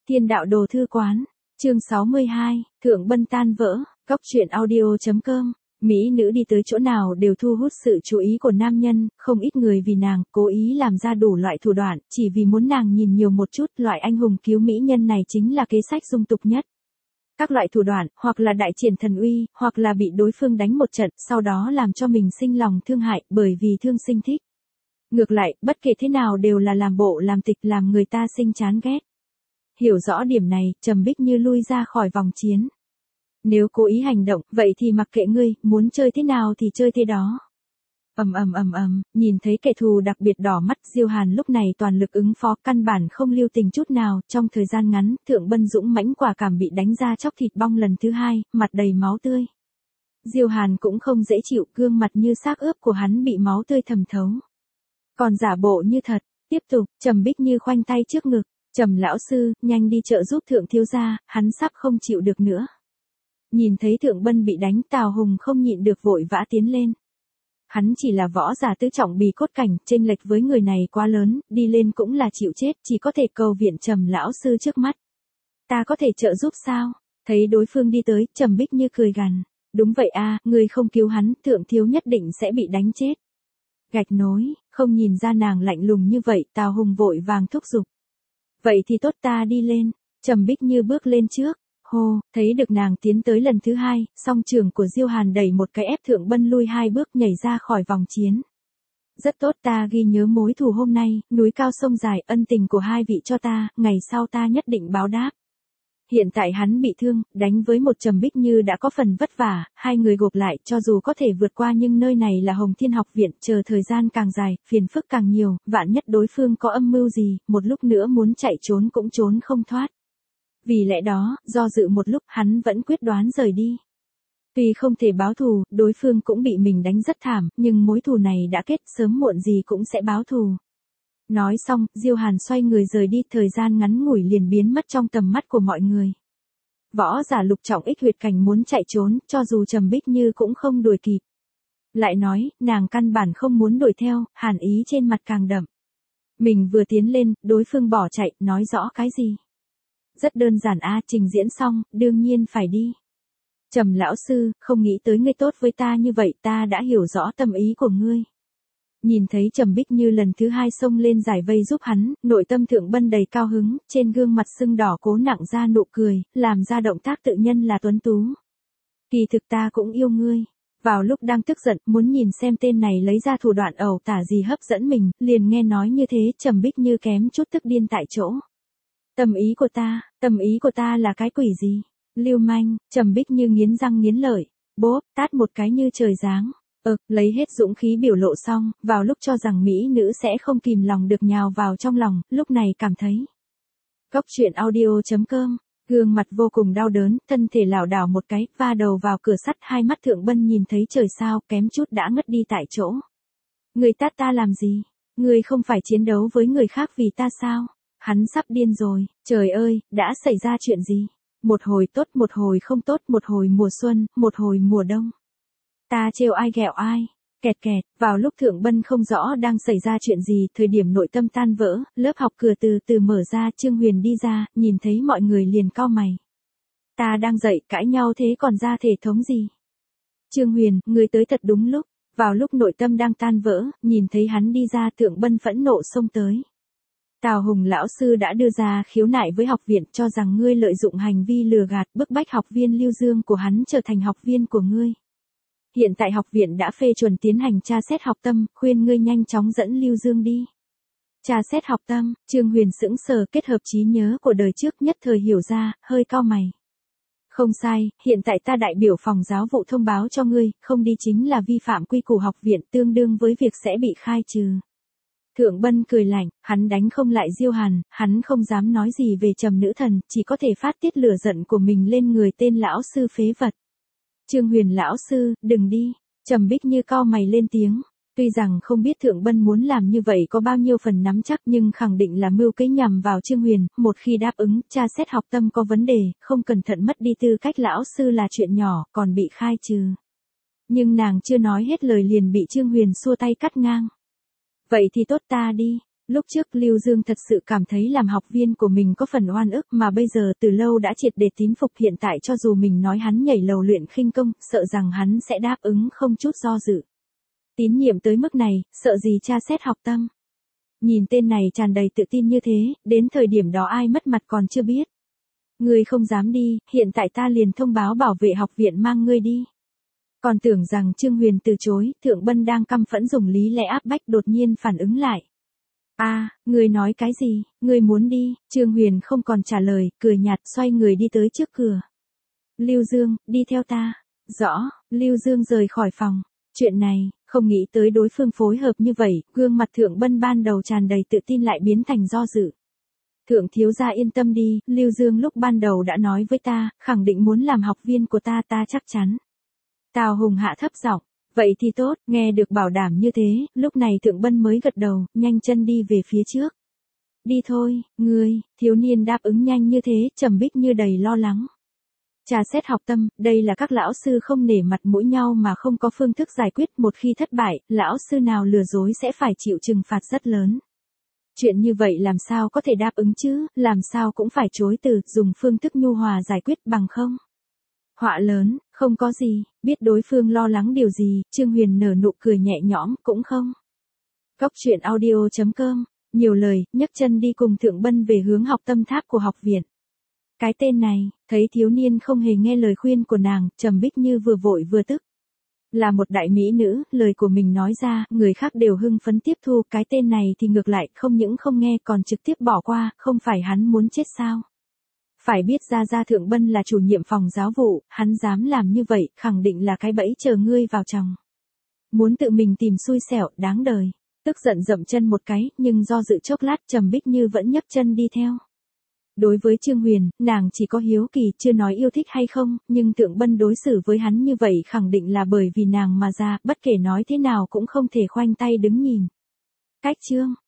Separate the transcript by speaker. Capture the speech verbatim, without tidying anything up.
Speaker 1: Thiên đạo đồ thư quán, chương sáu mươi hai, Thượng Bân tan vỡ, góc truyện audio.com. Mỹ nữ đi tới chỗ nào đều thu hút sự chú ý của nam nhân, không ít người vì nàng, cố ý làm ra đủ loại thủ đoạn, chỉ vì muốn nàng nhìn nhiều một chút. Loại anh hùng cứu mỹ nhân này chính là kế sách dung tục nhất. Các loại thủ đoạn, hoặc là đại triển thần uy, hoặc là bị đối phương đánh một trận, sau đó làm cho mình sinh lòng thương hại, bởi vì thương sinh thích. Ngược lại, bất kể thế nào đều là làm bộ làm tịch làm người ta sinh chán ghét. Hiểu rõ điểm này, Trầm Bích Như lui ra khỏi vòng chiến. Nếu cố ý hành động, vậy thì mặc kệ ngươi, muốn chơi thế nào thì chơi thế đó. Ầm ầm ầm ầm, nhìn thấy kẻ thù đặc biệt đỏ mắt, Diêu Hàn lúc này toàn lực ứng phó, căn bản không lưu tình chút nào. Trong thời gian ngắn, Thượng Bân dũng mãnh quả cảm bị đánh ra chóc thịt bong lần thứ hai, mặt đầy máu tươi. Diêu Hàn cũng không dễ chịu, gương mặt như xác ướp của hắn bị máu tươi thẩm thấu. Còn giả bộ như thật, tiếp tục. Trầm Bích Như khoanh tay trước ngực, Trầm lão sư, nhanh đi trợ giúp Thượng thiếu gia, hắn sắp không chịu được nữa. Nhìn thấy Thượng Bân bị đánh, Tào Hùng không nhịn được vội vã tiến lên. Hắn chỉ là võ giả tứ trọng bì cốt cảnh, chênh lệch với người này quá lớn, đi lên cũng là chịu chết, chỉ có thể cầu viện Trầm lão sư trước mắt. Ta có thể trợ giúp sao? Thấy đối phương đi tới, Trầm Bích Như cười gằn. Đúng vậy a, ngươi không cứu hắn, Thượng thiếu nhất định sẽ bị đánh chết. Gạch nối, không nhìn ra nàng lạnh lùng như vậy, Tào Hùng vội vàng thúc giục. Vậy thì tốt, ta đi lên. Trầm Bích Như bước lên trước. Hô, thấy được nàng tiến tới lần thứ hai, song trường của Diêu Hàn đẩy một cái ép Thượng Bân lui hai bước, nhảy ra khỏi vòng chiến. Rất tốt, ta ghi nhớ mối thù hôm nay, núi cao sông dài, ân tình của hai vị cho ta, ngày sau ta nhất định báo đáp. Hiện tại hắn bị thương, đánh với một Trầm Bích Như đã có phần vất vả, hai người gộp lại, cho dù có thể vượt qua nhưng nơi này là Hồng Thiên học viện, chờ thời gian càng dài, phiền phức càng nhiều, vạn nhất đối phương có âm mưu gì, một lúc nữa muốn chạy trốn cũng trốn không thoát. Vì lẽ đó, do dự một lúc, hắn vẫn quyết đoán rời đi. Tuy không thể báo thù, đối phương cũng bị mình đánh rất thảm, nhưng mối thù này đã kết, sớm muộn gì cũng sẽ báo thù. Nói xong, Diêu Hàn xoay người rời đi, thời gian ngắn ngủi liền biến mất trong tầm mắt của mọi người. Võ giả lục trọng ích huyệt cảnh muốn chạy trốn, cho dù Trầm Bích Như cũng không đuổi kịp. Lại nói, nàng căn bản không muốn đuổi theo, hàn ý trên mặt càng đậm. Mình vừa tiến lên, đối phương bỏ chạy, nói rõ cái gì? Rất đơn giản a, trình diễn xong, đương nhiên phải đi. Trầm lão sư, không nghĩ tới ngươi tốt với ta như vậy, ta đã hiểu rõ tâm ý của ngươi. Nhìn thấy Trầm Bích Như lần thứ hai xông lên giải vây giúp hắn, nội tâm Thượng Bân đầy cao hứng, trên gương mặt sưng đỏ cố nặng ra nụ cười, làm ra động tác tự nhân là tuấn tú. Kỳ thực ta cũng yêu ngươi. Vào lúc đang tức giận, muốn nhìn xem tên này lấy ra thủ đoạn ẩu tả gì hấp dẫn mình, liền nghe nói như thế, Trầm Bích Như kém chút tức điên tại chỗ. Tâm ý của ta, tâm ý của ta là cái quỷ gì? Lưu manh, Trầm Bích Như nghiến răng nghiến lợi, bốp, tát một cái như trời giáng. Ờ, lấy hết dũng khí biểu lộ xong, vào lúc cho rằng mỹ nữ sẽ không kìm lòng được nhào vào trong lòng, lúc này cảm thấy. Góc truyện audio.com, gương mặt vô cùng đau đớn, thân thể lảo đảo một cái, va đầu vào cửa sắt, hai mắt Thượng Bân nhìn thấy trời sao, kém chút đã ngất đi tại chỗ. Người tát ta làm gì? Người không phải chiến đấu với người khác vì ta sao? Hắn sắp điên rồi, trời ơi, đã xảy ra chuyện gì? Một hồi tốt, một hồi không tốt, một hồi mùa xuân, một hồi mùa đông. Ta trêu ai ghẹo ai? Kẹt kẹt, vào lúc Thượng Bân không rõ đang xảy ra chuyện gì, thời điểm nội tâm tan vỡ, lớp học cửa từ từ mở ra, Trương Huyền đi ra, nhìn thấy mọi người liền cau mày. Ta đang dậy, cãi nhau thế còn ra thể thống gì? Trương Huyền, người tới thật đúng lúc. Vào lúc nội tâm đang tan vỡ, nhìn thấy hắn đi ra, Thượng Bân phẫn nộ xông tới. Tào Hùng lão sư đã đưa ra khiếu nại với học viện, cho rằng ngươi lợi dụng hành vi lừa gạt, bức bách học viên Lưu Dương của hắn trở thành học viên của ngươi. Hiện tại học viện đã phê chuẩn tiến hành tra xét học tâm, khuyên ngươi nhanh chóng dẫn Lưu Dương đi. Tra xét học tâm, Trương Huyền sững sờ, kết hợp trí nhớ của đời trước nhất thời hiểu ra, hơi cau mày. Không sai, hiện tại ta đại biểu phòng giáo vụ thông báo cho ngươi, không đi chính là vi phạm quy củ học viện, tương đương với việc sẽ bị khai trừ. Thượng Bân cười lạnh, hắn đánh không lại Diêu Hàn, hắn không dám nói gì về Trầm nữ thần, chỉ có thể phát tiết lửa giận của mình lên người tên lão sư phế vật. Trương Huyền lão sư, đừng đi. Trầm Bích Như cau mày lên tiếng. Tuy rằng không biết Thượng Bân muốn làm như vậy có bao nhiêu phần nắm chắc, nhưng khẳng định là mưu kế nhằm vào Trương Huyền, một khi đáp ứng, tra xét học tâm có vấn đề, không cẩn thận mất đi tư cách lão sư là chuyện nhỏ, còn bị khai trừ. Nhưng nàng chưa nói hết lời liền bị Trương Huyền xua tay cắt ngang. Vậy thì tốt, ta đi. Lúc trước Lưu Dương thật sự cảm thấy làm học viên của mình có phần oan ức mà bây giờ từ lâu đã triệt để tín phục, hiện tại cho dù mình nói hắn nhảy lầu luyện khinh công, sợ rằng hắn sẽ đáp ứng không chút do dự. Tín nhiệm tới mức này, sợ gì tra xét học tâm. Nhìn tên này tràn đầy tự tin như thế, đến thời điểm đó ai mất mặt còn chưa biết. Ngươi không dám đi, hiện tại ta liền thông báo bảo vệ học viện mang ngươi đi. Còn tưởng rằng Trương Huyền từ chối, Thượng Bân đang căm phẫn dùng lý lẽ áp bách đột nhiên phản ứng lại. A, à, ngươi nói cái gì, ngươi muốn đi? Trương Huyền không còn trả lời, cười nhạt xoay người đi tới trước cửa. Lưu Dương, đi theo ta. Rõ, Lưu Dương rời khỏi phòng. Chuyện này, không nghĩ tới đối phương phối hợp như vậy, gương mặt Thượng Bân ban đầu tràn đầy tự tin lại biến thành do dự. Thượng thiếu gia yên tâm đi, Lưu Dương lúc ban đầu đã nói với ta, khẳng định muốn làm học viên của ta, ta chắc chắn. Tào Hùng hạ thấp giọng, vậy thì tốt, nghe được bảo đảm như thế, lúc này Thượng Bân mới gật đầu, nhanh chân đi về phía trước. Đi thôi, ngươi, thiếu niên đáp ứng nhanh như thế, trầm bích như đầy lo lắng. Trà xét học tâm, đây là các lão sư không nể mặt mũi nhau mà không có phương thức giải quyết, một khi thất bại, lão sư nào lừa dối sẽ phải chịu trừng phạt rất lớn. Chuyện như vậy làm sao có thể đáp ứng chứ, làm sao cũng phải chối từ, dùng phương thức nhu hòa giải quyết bằng không. Họa lớn, không có gì, biết đối phương lo lắng điều gì, Trương Huyền nở nụ cười nhẹ nhõm, cũng không. Cốc truyện audio chấm com, nhiều lời, nhấc chân đi cùng Thượng Bân về hướng học tâm tháp của học viện. Cái tên này, thấy thiếu niên không hề nghe lời khuyên của nàng, Trầm Bích Như vừa vội vừa tức. Là một đại mỹ nữ, lời của mình nói ra, người khác đều hưng phấn tiếp thu, cái tên này thì ngược lại, không những không nghe còn trực tiếp bỏ qua, không phải hắn muốn chết sao. Phải biết ra ra Thượng Bân là chủ nhiệm phòng giáo vụ, hắn dám làm như vậy, khẳng định là cái bẫy chờ ngươi vào chồng. Muốn tự mình tìm xui xẻo, đáng đời. Tức giận dậm chân một cái, nhưng do dự chốc lát Trầm Bích Như vẫn nhấc chân đi theo. Đối với Trương Huyền, nàng chỉ có hiếu kỳ, chưa nói yêu thích hay không, nhưng Thượng Bân đối xử với hắn như vậy khẳng định là bởi vì nàng mà ra, bất kể nói thế nào cũng không thể khoanh tay đứng nhìn. Cách chương